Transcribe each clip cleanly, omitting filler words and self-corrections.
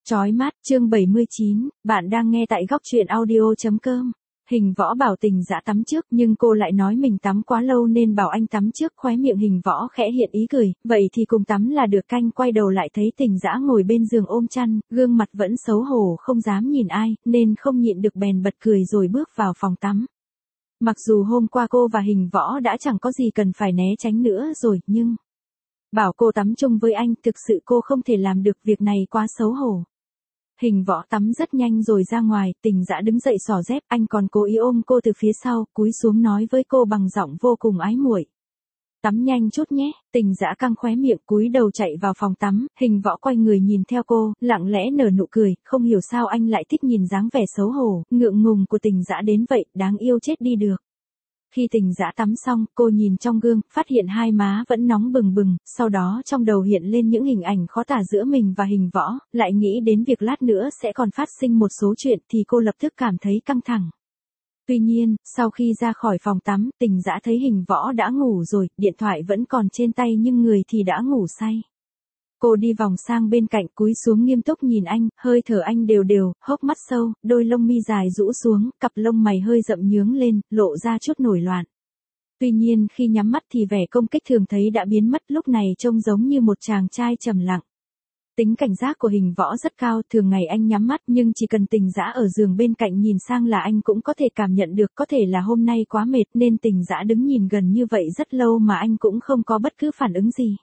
Chói mát, chương 79, bạn đang nghe tại góc truyện audio.com. Hình Võ bảo Tình Dã tắm trước nhưng cô lại nói mình tắm quá lâu nên bảo anh tắm trước. Khóe miệng Hình Võ khẽ hiện ý cười, vậy thì cùng tắm là được. Canh quay đầu lại thấy Tình Dã ngồi bên giường ôm chăn, gương mặt vẫn xấu hổ không dám nhìn ai, nên không nhịn được bèn bật cười rồi bước vào phòng tắm. Mặc dù hôm qua cô và Hình Võ đã chẳng có gì cần phải né tránh nữa rồi, nhưng bảo cô tắm chung với anh, thực sự cô không thể làm được, việc này quá xấu hổ. Hình Võ tắm rất nhanh rồi ra ngoài, Tình Dã đứng dậy xỏ dép, anh còn cố ý ôm cô từ phía sau, cúi xuống nói với cô bằng giọng vô cùng ái muội. Tắm nhanh chút nhé. Tình Dã căng khóe miệng cúi đầu chạy vào phòng tắm, Hình Võ quay người nhìn theo cô, lặng lẽ nở nụ cười, không hiểu sao anh lại thích nhìn dáng vẻ xấu hổ, ngượng ngùng của Tình Dã đến vậy, đáng yêu chết đi được. Khi Tình Dã tắm xong, cô nhìn trong gương, phát hiện hai má vẫn nóng bừng bừng, sau đó trong đầu hiện lên những hình ảnh khó tả giữa mình và Hình Võ, lại nghĩ đến việc lát nữa sẽ còn phát sinh một số chuyện thì cô lập tức cảm thấy căng thẳng. Tuy nhiên, sau khi ra khỏi phòng tắm, Tình Dã thấy Hình Võ đã ngủ rồi, điện thoại vẫn còn trên tay nhưng người thì đã ngủ say. Cô đi vòng sang bên cạnh, cúi xuống nghiêm túc nhìn anh, hơi thở anh đều đều, hốc mắt sâu, đôi lông mi dài rũ xuống, cặp lông mày hơi rậm nhướng lên, lộ ra chút nổi loạn. Tuy nhiên khi nhắm mắt thì vẻ công kích thường thấy đã biến mất, lúc này trông giống như một chàng trai trầm lặng. Tính cảnh giác của Hình Võ rất cao, thường ngày anh nhắm mắt nhưng chỉ cần Tình Dã ở giường bên cạnh nhìn sang là anh cũng có thể cảm nhận được, có thể là hôm nay quá mệt nên Tình Dã đứng nhìn gần như vậy rất lâu mà anh cũng không có bất cứ phản ứng gì.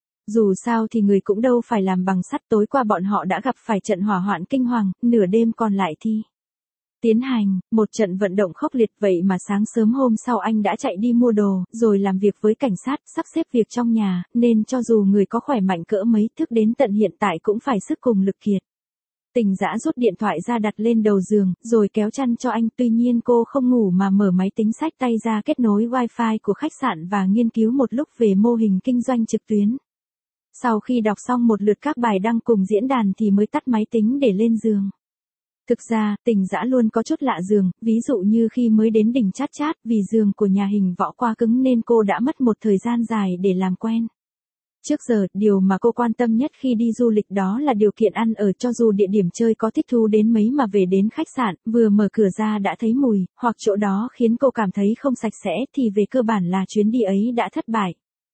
Dù sao thì người cũng đâu phải làm bằng sắt, tối qua bọn họ đã gặp phải trận hỏa hoạn kinh hoàng, nửa đêm còn lại thì tiến hành một trận vận động khốc liệt, vậy mà sáng sớm hôm sau anh đã chạy đi mua đồ, rồi làm việc với cảnh sát, sắp xếp việc trong nhà, nên cho dù người có khỏe mạnh cỡ mấy, thức đến tận hiện tại cũng phải sức cùng lực kiệt. Tình Dã rút điện thoại ra đặt lên đầu giường, rồi kéo chăn cho anh, tuy nhiên cô không ngủ mà mở máy tính xách tay ra kết nối wifi của khách sạn và nghiên cứu một lúc về mô hình kinh doanh trực tuyến. Sau khi đọc xong một lượt các bài đăng cùng diễn đàn thì mới tắt máy tính để lên giường. Thực ra, Tình Dã luôn có chút lạ giường, ví dụ như khi mới đến đỉnh Chát Chát, vì giường của nhà Hình Võ quá cứng nên cô đã mất một thời gian dài để làm quen. Trước giờ, điều mà cô quan tâm nhất khi đi du lịch đó là điều kiện ăn ở, cho dù địa điểm chơi có thích thú đến mấy mà về đến khách sạn, vừa mở cửa ra đã thấy mùi, hoặc chỗ đó khiến cô cảm thấy không sạch sẽ thì về cơ bản là chuyến đi ấy đã thất bại.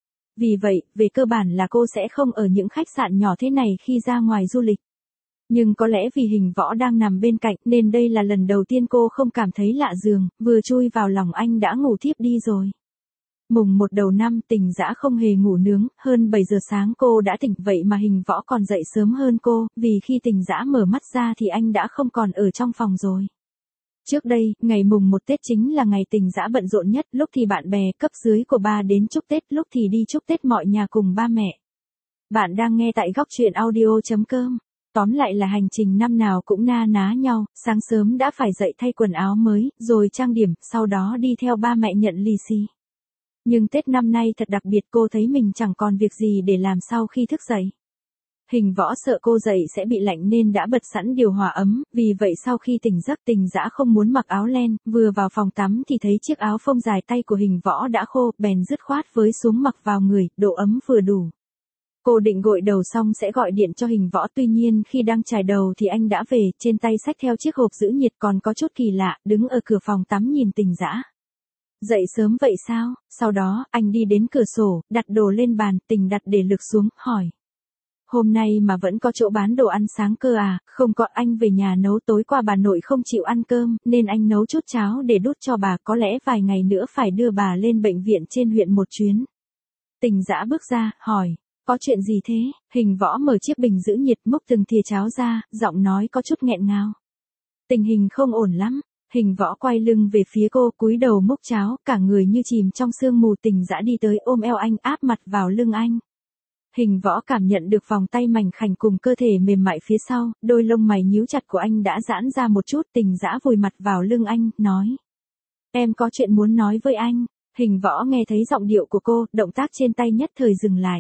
Vì vậy, về cơ bản là cô sẽ không ở những khách sạn nhỏ thế này khi ra ngoài du lịch. Nhưng có lẽ vì Hình Võ đang nằm bên cạnh nên đây là lần đầu tiên cô không cảm thấy lạ giường, vừa chui vào lòng anh đã ngủ thiếp đi rồi. Mùng 1 đầu năm, Tình Dã không hề ngủ nướng, hơn 7 giờ sáng cô đã tỉnh, vậy mà Hình Võ còn dậy sớm hơn cô, vì khi Tình Dã mở mắt ra thì anh đã không còn ở trong phòng rồi. Trước đây, ngày mùng 1 Tết chính là ngày Tình Dã bận rộn nhất, lúc thì bạn bè cấp dưới của ba đến chúc Tết, lúc thì đi chúc Tết mọi nhà cùng ba mẹ. Bạn đang nghe tại góc truyện audio.com. Tóm lại là hành trình năm nào cũng na ná nhau, sáng sớm đã phải dậy thay quần áo mới, rồi trang điểm, sau đó đi theo ba mẹ nhận lì xì. Nhưng Tết năm nay thật đặc biệt, cô thấy mình chẳng còn việc gì để làm sau khi thức dậy. Hình Võ sợ cô dậy sẽ bị lạnh nên đã bật sẵn điều hòa ấm, vì vậy sau khi tỉnh giấc Tình Dã không muốn mặc áo len, vừa vào phòng tắm thì thấy chiếc áo phông dài tay của Hình Võ đã khô, bèn dứt khoát với xuống mặc vào người, độ ấm vừa đủ. Cô định gội đầu xong sẽ gọi điện cho Hình Võ, tuy nhiên khi đang chải đầu thì anh đã về, trên tay xách theo chiếc hộp giữ nhiệt, còn có chút kỳ lạ, đứng ở cửa phòng tắm nhìn Tình Dã. Dậy sớm vậy sao? Sau đó, anh đi đến cửa sổ, đặt đồ lên bàn, Tình đặt để lực xuống, hỏi. Hôm nay mà vẫn có chỗ bán đồ ăn sáng cơ à? Không có, anh về nhà nấu, tối qua bà nội không chịu ăn cơm, nên anh nấu chút cháo để đút cho bà, có lẽ vài ngày nữa phải đưa bà lên bệnh viện trên huyện một chuyến. Tình Dã bước ra, hỏi. Có chuyện gì thế? Hình Võ mở chiếc bình giữ nhiệt, múc từng thìa cháo ra, giọng nói có chút nghẹn ngào. Tình hình không ổn lắm. Hình Võ quay lưng về phía cô, cúi đầu múc cháo, cả người như chìm trong sương mù. Tình Dã đi tới ôm eo anh, áp mặt vào lưng anh. Hình Võ cảm nhận được vòng tay mảnh khảnh cùng cơ thể mềm mại phía sau, đôi lông mày nhíu chặt của anh đã giãn ra một chút. Tình Dã vùi mặt vào lưng anh, nói. Em có chuyện muốn nói với anh. Hình Võ nghe thấy giọng điệu của cô, động tác trên tay nhất thời dừng lại.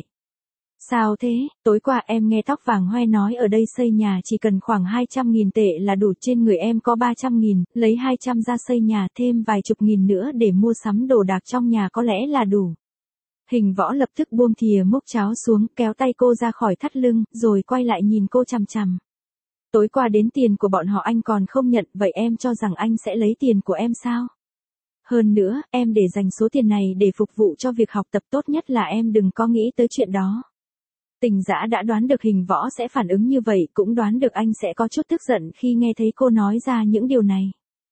Sao thế? Tối qua em nghe Tóc Vàng Hoe nói ở đây xây nhà chỉ cần khoảng 200.000 tệ là đủ, trên người em có 300.000, lấy 200 ra xây nhà, thêm vài chục nghìn nữa để mua sắm đồ đạc trong nhà có lẽ là đủ. Hình Võ lập tức buông thìa múc cháo xuống, kéo tay cô ra khỏi thắt lưng, rồi quay lại nhìn cô chằm chằm. Tối qua đến tiền của bọn họ anh còn không nhận, vậy em cho rằng anh sẽ lấy tiền của em sao? Hơn nữa, em để dành số tiền này để phục vụ cho việc học tập, tốt nhất là em đừng có nghĩ tới chuyện đó. Tình Dã đã đoán được Hình Võ sẽ phản ứng như vậy, cũng đoán được anh sẽ có chút tức giận khi nghe thấy cô nói ra những điều này.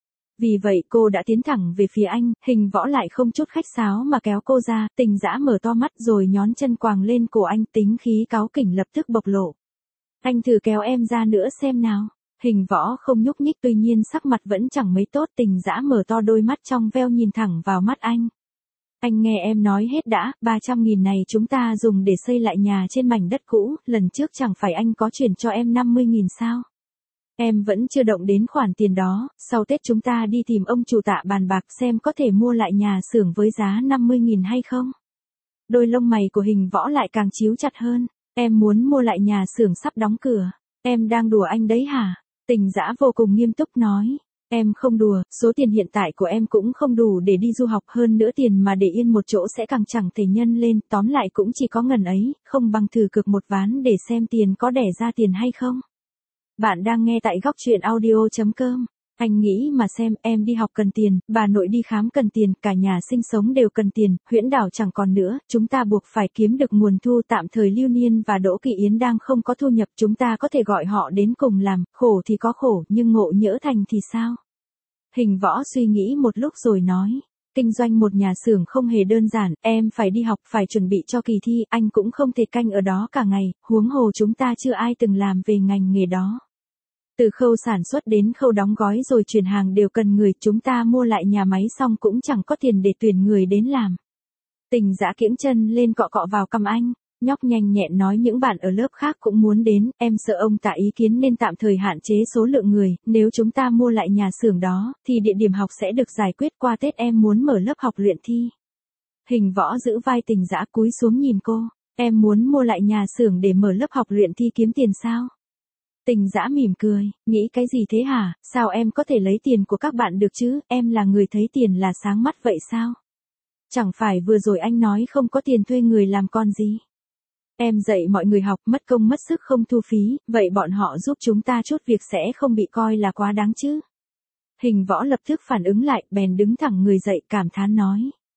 Vì vậy cô đã tiến thẳng về phía anh, Hình Võ lại không chút khách sáo mà kéo cô ra, Tình Dã mở to mắt rồi nhón chân quàng lên cổ anh, tính khí cáu kỉnh lập tức bộc lộ. Anh thử kéo em ra nữa xem nào. Hình Võ không nhúc nhích, tuy nhiên sắc mặt vẫn chẳng mấy tốt. Tình Dã mở to đôi mắt trong veo nhìn thẳng vào mắt anh. Anh nghe em nói hết đã, 300.000 này chúng ta dùng để xây lại nhà trên mảnh đất cũ, lần trước chẳng phải anh có chuyển cho em 50.000 sao? Em vẫn chưa động đến khoản tiền đó, sau Tết chúng ta đi tìm ông chủ Tạ bàn bạc xem có thể mua lại nhà xưởng với giá 50.000 hay không? Đôi lông mày của Hình Võ lại càng chíu chặt hơn. Em muốn mua lại nhà xưởng sắp đóng cửa. Em đang đùa anh đấy hả? Tình Dã vô cùng nghiêm túc nói. Em không đùa, số tiền hiện tại của em cũng không đủ để đi du học, hơn nữa tiền mà để yên một chỗ sẽ càng chẳng thể nhân lên, tóm lại cũng chỉ có ngần ấy, không bằng thử cược một ván để xem tiền có đẻ ra tiền hay không. Bạn đang nghe tại góc truyện audio.com. Anh nghĩ mà xem, em đi học cần tiền, bà nội đi khám cần tiền, cả nhà sinh sống đều cần tiền, Huyễn Đảo chẳng còn nữa, chúng ta buộc phải kiếm được nguồn thu tạm thời. Lưu Niên và Đỗ Kỳ Yến đang không có thu nhập, chúng ta có thể gọi họ đến cùng làm, khổ thì có khổ, nhưng ngộ nhỡ thành thì sao? Hình Võ suy nghĩ một lúc rồi nói. Kinh doanh một nhà xưởng không hề đơn giản, em phải đi học, phải chuẩn bị cho kỳ thi, anh cũng không thể canh ở đó cả ngày, huống hồ chúng ta chưa ai từng làm về ngành nghề đó. Từ khâu sản xuất đến khâu đóng gói rồi chuyển hàng đều cần người, chúng ta mua lại nhà máy xong cũng chẳng có tiền để tuyển người đến làm. Tình Dã kiễng chân lên cọ cọ vào cằm anh, nhóc nhanh nhẹn nói, những bạn ở lớp khác cũng muốn đến, em sợ ông Tạ ý kiến nên tạm thời hạn chế số lượng người, nếu chúng ta mua lại nhà xưởng đó, thì địa điểm học sẽ được giải quyết, qua Tết em muốn mở lớp học luyện thi. Hình Võ giữ vai Tình Dã cúi xuống nhìn cô, em muốn mua lại nhà xưởng để mở lớp học luyện thi kiếm tiền sao? Tình Dã mỉm cười, nghĩ cái gì thế hả, sao em có thể lấy tiền của các bạn được chứ, em là người thấy tiền là sáng mắt vậy sao? Chẳng phải vừa rồi anh nói không có tiền thuê người làm con gì? Em dạy mọi người học, mất công mất sức không thu phí, vậy bọn họ giúp chúng ta chút việc sẽ không bị coi là quá đáng chứ? Hình Võ lập tức phản ứng lại, bèn đứng thẳng người dậy cảm thán nói.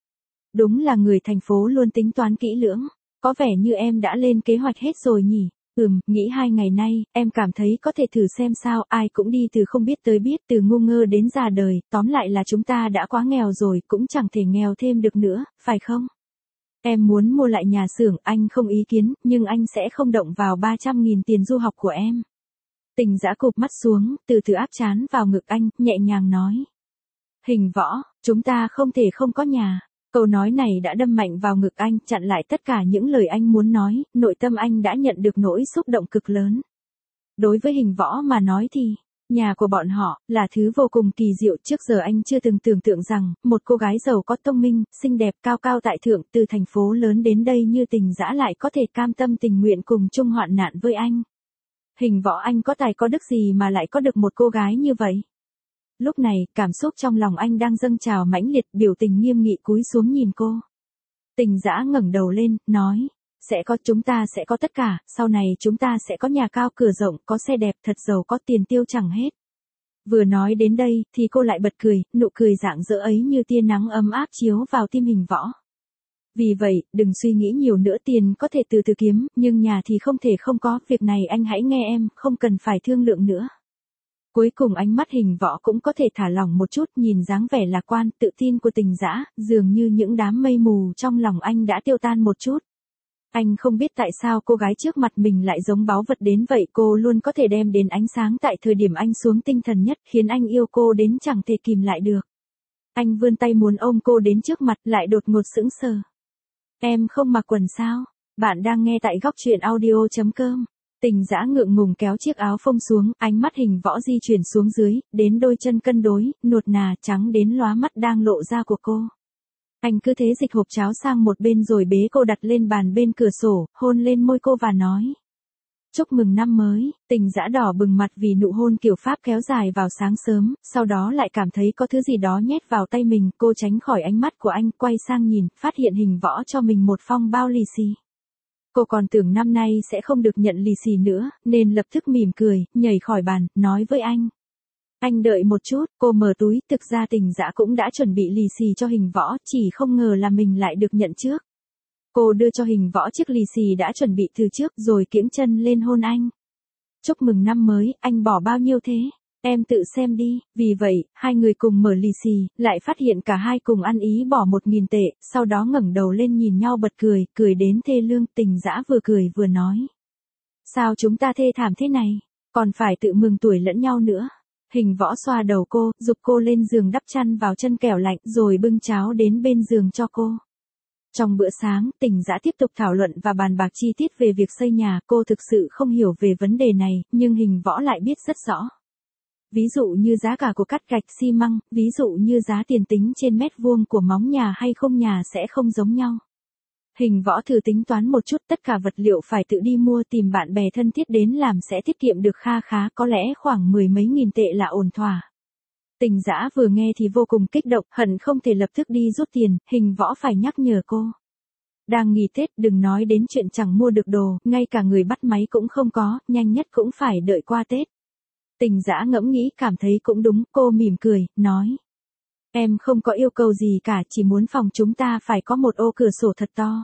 Đúng là người thành phố luôn tính toán kỹ lưỡng, có vẻ như em đã lên kế hoạch hết rồi nhỉ? Nghĩ 2 ngày nay, em cảm thấy có thể thử xem sao, ai cũng đi từ không biết tới biết, từ ngu ngơ đến già đời, tóm lại là chúng ta đã quá nghèo rồi, cũng chẳng thể nghèo thêm được nữa, phải không? Em muốn mua lại nhà xưởng, anh không ý kiến, nhưng anh sẽ không động vào 300.000 tiền du học của em. Tình Dã cụp mắt xuống, từ từ áp trán vào ngực anh, nhẹ nhàng nói. Hình Võ, chúng ta không thể không có nhà. Câu nói này đã đâm mạnh vào ngực anh, chặn lại tất cả những lời anh muốn nói, nội tâm anh đã nhận được nỗi xúc động cực lớn. Đối với Hình Võ mà nói thì, nhà của bọn họ là thứ vô cùng kỳ diệu, trước giờ anh chưa từng tưởng tượng rằng, một cô gái giàu có, thông minh, xinh đẹp, cao cao tại thượng, từ thành phố lớn đến đây như Tình Dã lại có thể cam tâm tình nguyện cùng chung hoạn nạn với anh. Hình Võ, anh có tài có đức gì mà lại có được một cô gái như vậy? Lúc này, cảm xúc trong lòng anh đang dâng trào mãnh liệt, biểu tình nghiêm nghị cúi xuống nhìn cô. Tình Dã ngẩng đầu lên, nói, chúng ta sẽ có tất cả, sau này chúng ta sẽ có nhà cao cửa rộng, có xe đẹp, thật giàu, có tiền tiêu chẳng hết. Vừa nói đến đây, thì cô lại bật cười, nụ cười rạng rỡ ấy như tia nắng ấm áp chiếu vào tim Hình Võ. Vì vậy, đừng suy nghĩ nhiều nữa, tiền có thể từ từ kiếm, nhưng nhà thì không thể không có, việc này anh hãy nghe em, không cần phải thương lượng nữa. Cuối cùng ánh mắt Hình Võ cũng có thể thả lỏng một chút, nhìn dáng vẻ lạc quan, tự tin của Tình Dã, dường như những đám mây mù trong lòng anh đã tiêu tan một chút. Anh không biết tại sao cô gái trước mặt mình lại giống báu vật đến vậy, cô luôn có thể đem đến ánh sáng tại thời điểm anh xuống tinh thần nhất, khiến anh yêu cô đến chẳng thể kìm lại được. Anh vươn tay muốn ôm cô đến trước mặt, lại đột ngột sững sờ. Em không mặc quần sao? Bạn đang nghe tại góc truyện audio.com. Tình Dã ngượng ngùng kéo chiếc áo phông xuống, ánh mắt Hình Võ di chuyển xuống dưới, đến đôi chân cân đối, nuột nà trắng đến lóa mắt đang lộ ra của cô. Anh cứ thế dịch hộp cháo sang một bên rồi bế cô đặt lên bàn bên cửa sổ, hôn lên môi cô và nói. Chúc mừng năm mới. Tình Dã đỏ bừng mặt vì nụ hôn kiểu Pháp kéo dài vào sáng sớm, sau đó lại cảm thấy có thứ gì đó nhét vào tay mình, cô tránh khỏi ánh mắt của anh, quay sang nhìn, phát hiện Hình Võ cho mình một phong bao lì xì. Cô còn tưởng năm nay sẽ không được nhận lì xì nữa, nên lập tức mỉm cười, nhảy khỏi bàn, nói với anh. Anh đợi một chút, cô mở túi, thực ra Tình Dã cũng đã chuẩn bị lì xì cho Hình Võ, chỉ không ngờ là mình lại được nhận trước. Cô đưa cho Hình Võ chiếc lì xì đã chuẩn bị từ trước rồi kiễng chân lên hôn anh. Chúc mừng năm mới, anh bỏ bao nhiêu thế? Em tự xem đi. Vì vậy, hai người cùng mở lì xì, lại phát hiện cả hai cùng ăn ý bỏ 1.000 tệ, sau đó ngẩng đầu lên nhìn nhau bật cười, cười đến thê lương. Tình Dã vừa cười vừa nói. Sao chúng ta thê thảm thế này? Còn phải tự mừng tuổi lẫn nhau nữa. Hình Võ xoa đầu cô, giục cô lên giường đắp chăn vào chân kẻo lạnh, rồi bưng cháo đến bên giường cho cô. Trong bữa sáng, Tình Dã tiếp tục thảo luận và bàn bạc chi tiết về việc xây nhà. Cô thực sự không hiểu về vấn đề này, nhưng Hình Võ lại biết rất rõ. Ví dụ như giá cả của cát gạch xi măng, ví dụ như giá tiền tính trên mét vuông của móng nhà hay khung nhà sẽ không giống nhau. Hình Võ thử tính toán một chút, tất cả vật liệu phải tự đi mua, tìm bạn bè thân thiết đến làm sẽ tiết kiệm được kha khá, có lẽ khoảng 10 mấy nghìn tệ là ổn thỏa. Tình Dã vừa nghe thì vô cùng kích động, hận không thể lập tức đi rút tiền. Hình Võ phải nhắc nhở cô. Đang nghỉ Tết, đừng nói đến chuyện chẳng mua được đồ, ngay cả người bắt máy cũng không có, nhanh nhất cũng phải đợi qua Tết. Tình Dã ngẫm nghĩ cảm thấy cũng đúng, cô mỉm cười, nói. Em không có yêu cầu gì cả, chỉ muốn phòng chúng ta phải có một ô cửa sổ thật to.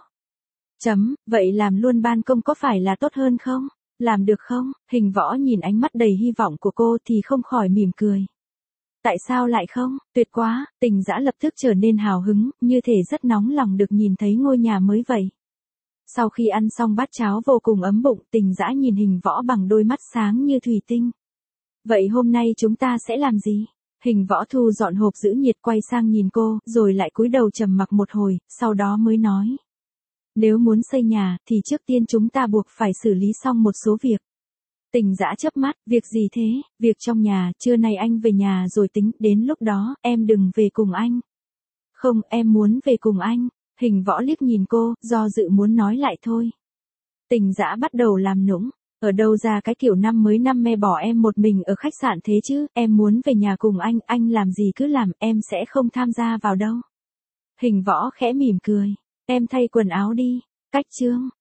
Vậy làm luôn ban công có phải là tốt hơn không? Làm được không? Hình Võ nhìn ánh mắt đầy hy vọng của cô thì không khỏi mỉm cười. Tại sao lại không? Tuyệt quá. Tình Dã lập tức trở nên hào hứng, như thể rất nóng lòng được nhìn thấy ngôi nhà mới vậy. Sau khi ăn xong bát cháo vô cùng ấm bụng, Tình Dã nhìn Hình Võ bằng đôi mắt sáng như thủy tinh. Vậy hôm nay chúng ta sẽ làm gì? Hình Võ thu dọn hộp giữ nhiệt quay sang nhìn cô, rồi lại cúi đầu trầm mặc một hồi, sau đó mới nói. Nếu muốn xây nhà, thì trước tiên chúng ta buộc phải xử lý xong một số việc. Tình Dã chớp mắt, việc gì thế? Việc trong nhà, trưa nay anh về nhà rồi tính, đến lúc đó, em đừng về cùng anh. Không, em muốn về cùng anh. Hình Võ liếc nhìn cô, do dự muốn nói lại thôi. Tình Dã bắt đầu làm nũng. Ở đâu ra cái kiểu năm mới năm me bỏ em một mình ở khách sạn thế chứ, em muốn về nhà cùng anh làm gì cứ làm, em sẽ không tham gia vào đâu. Hình Võ khẽ mỉm cười. Em thay quần áo đi. Cách chương.